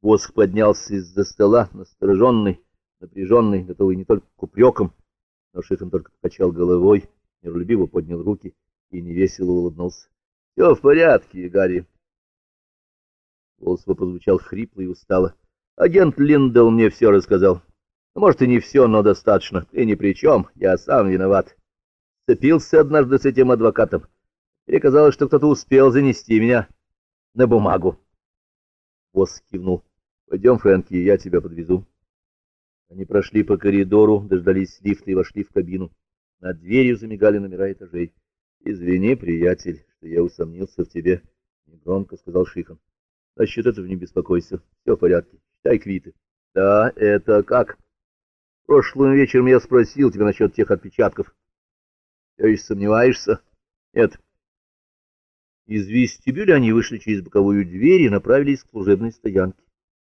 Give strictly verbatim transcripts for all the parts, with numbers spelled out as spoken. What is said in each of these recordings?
Воск поднялся из-за стола, настороженный, напряженный, готовый не только к упрекам, но Шихан только покачал головой, миролюбиво поднял руки и невесело улыбнулся. — Все в порядке, Гарри. Голос его прозвучал хрипло и устало. — Агент Линдл мне все рассказал. Может, и не все, но достаточно. Ты ни при чем, я сам виноват. Сцепился однажды с этим адвокатом. Мне казалось, что кто-то успел занести меня на бумагу. Воск кивнул. — Пойдем, Фрэнки, я тебя подвезу. Они прошли по коридору, дождались лифта и вошли в кабину. Над дверью замигали номера этажей. — Извини, приятель, что я усомнился в тебе, — негромко сказал Шихан. — Насчет этого не беспокойся. Все в порядке. Считай квиты. — Да, это как? Прошлым вечером я спросил тебя насчет тех отпечатков. — Все еще сомневаешься? — Нет. Из вестибюля они вышли через боковую дверь и направились к служебной стоянке.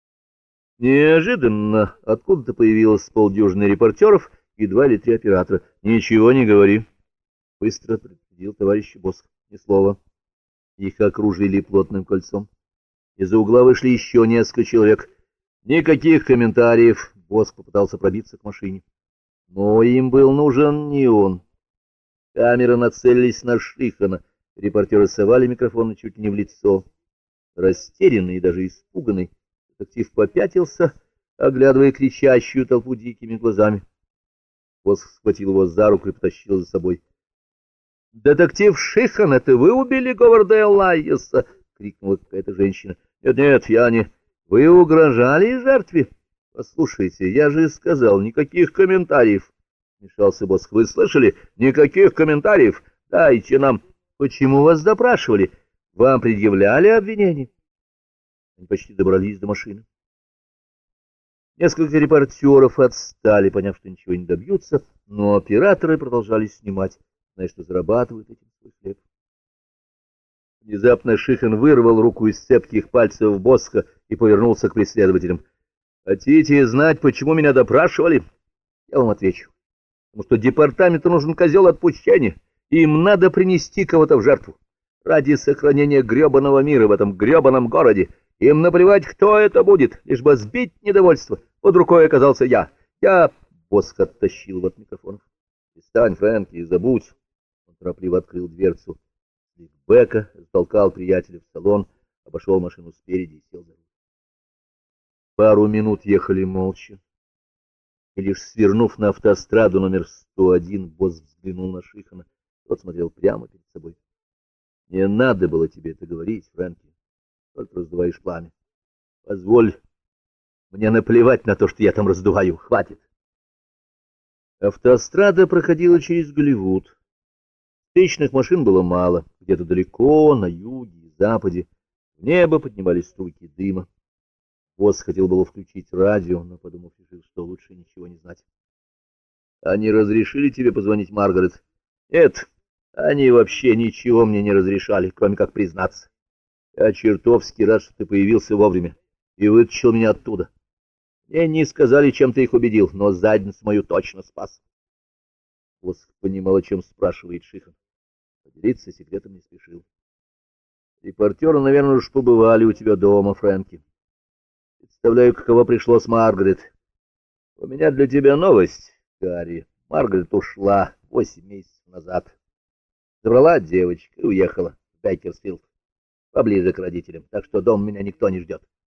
Неожиданно откуда-то появилось полдюжины репортеров и два или три оператора. — Ничего не говори, — быстро предупредил товарищ Босх. — Ни слова. Их окружили плотным кольцом. Из-за угла вышли еще несколько человек. Никаких комментариев. Босх попытался пробиться к машине. Но им был нужен не он. Камеры нацелились на Шихана. Репортеры совали микрофоны чуть ли не в лицо. Растерянный и даже испуганный, детектив попятился, оглядывая кричащую толпу дикими глазами. Босх схватил его за руку и потащил за собой. — Детектив Шихан, это вы убили Говарда Элайеса? — крикнула какая-то женщина. — Нет, нет, я не... Вы угрожали жертве? Послушайте, я же сказал, никаких комментариев. Вмешался Босх. — Вы слышали? Никаких комментариев. Дайте нам... Почему вас допрашивали? Вам предъявляли обвинение? Они почти добрались до машины. Несколько репортеров отстали, поняв, что ничего не добьются, но операторы продолжали снимать, зная, что зарабатывают этим свой хлеб. Внезапно Шихан вырвал руку из цепких пальцев Босха и повернулся к преследователям. — Хотите знать, почему меня допрашивали? Я вам отвечу. Потому что департаменту нужен козел отпущения. Им надо принести кого-то в жертву. Ради сохранения гребаного мира в этом гребаном городе. Им наплевать, кто это будет, лишь бы сбить недовольство. Под рукой оказался я. Я... Босх оттащил его от микрофонов. — Перестань, Фрэнки, забудь. Он торопливо открыл дверцу. Бека затолкал приятеля в салон, обошел машину спереди и сел за руль. Пару минут ехали молча. И лишь свернув на автостраду номер сто один, Босх взглянул на Шихана. Тот смотрел прямо перед собой. — Не надо было тебе это говорить, Фрэнки. Только раздуваешь пламя. Позволь мне наплевать на то, что я там раздуваю. Хватит. Автострада проходила через Голливуд. Встречных машин было мало. Где-то далеко, на юге и западе, в небо поднимались струйки дыма. Босх хотел было включить радио, но, подумав, решил, что лучше ничего не знать. — Они разрешили тебе позвонить, Маргарет? — Нет, они вообще ничего мне не разрешали, кроме как признаться. Я чертовски рад, что ты появился вовремя и вытащил меня оттуда. Мне не сказали, чем ты их убедил, но задницу мою точно спас. Босх понимал, о чем спрашивает Шихан. Поделиться секретом не спешил. Репортеры, наверное, уж побывали у тебя дома, Фрэнки. Представляю, каково пришлось Маргарет. У меня для тебя новость, Гарри. Маргарет ушла восемь месяцев назад. Забрала девочку и уехала в Бейкерсфилд, поближе к родителям, так что дома меня никто не ждет.